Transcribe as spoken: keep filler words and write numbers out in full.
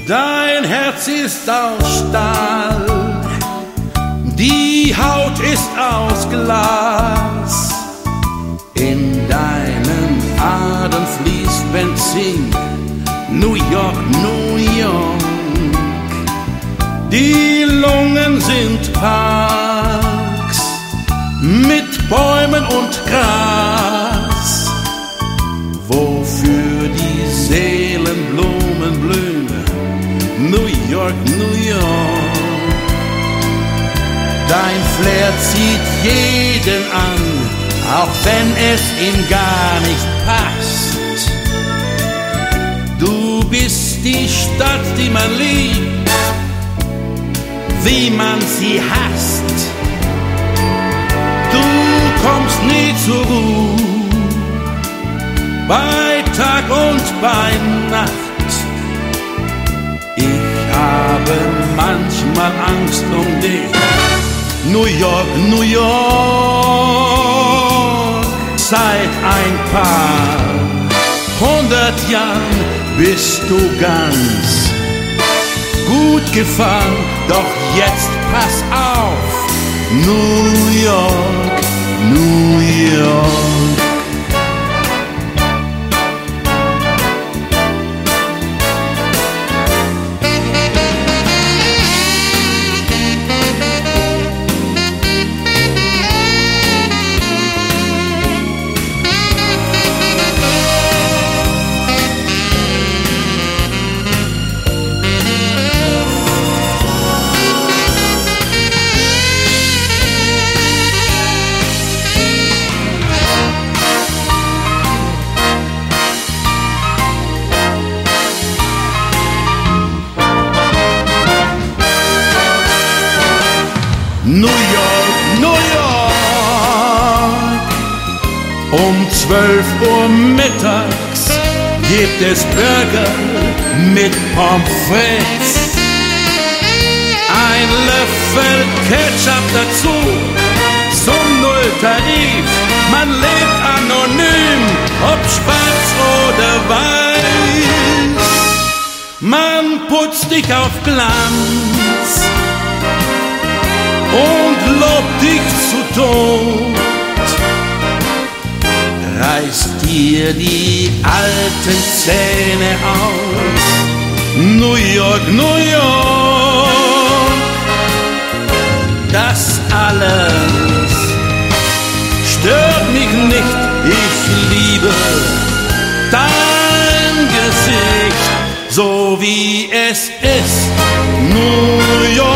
Dein Herz ist aus Stahl, die Haut ist aus Glas. In deinen Adern fließt Benzin, New York, New York. Die Lungen sind Parks mit Bäumen und Gras, wofür die Seelenblumen blühen. New York, New York. Dein Flair zieht jeden an, auch wenn es ihm gar nicht passt. Du bist die Stadt, die man liebt, wie man sie hasst. Du kommst nie zur Ruhe, bei Tag und bei Nacht. Ich habe manchmal Angst um dich. New York, New York. Seit ein paar hundert Jahren bist du ganz gut gefahren, doch jetzt pass auf. New York, New York. New York, New York. Um zwölf Uhr mittags gibt es Burger mit Pommes frites. Ein Löffel Ketchup dazu, zum Nulltarif. Man lebt anonym, ob schwarz oder weiß. Man putzt dich auf Glanz und lobt dich zu Tod, reißt dir die alten Zähne aus. New York, New York. Das alles stört mich nicht, ich liebe dein Gesicht, so wie es ist. New York.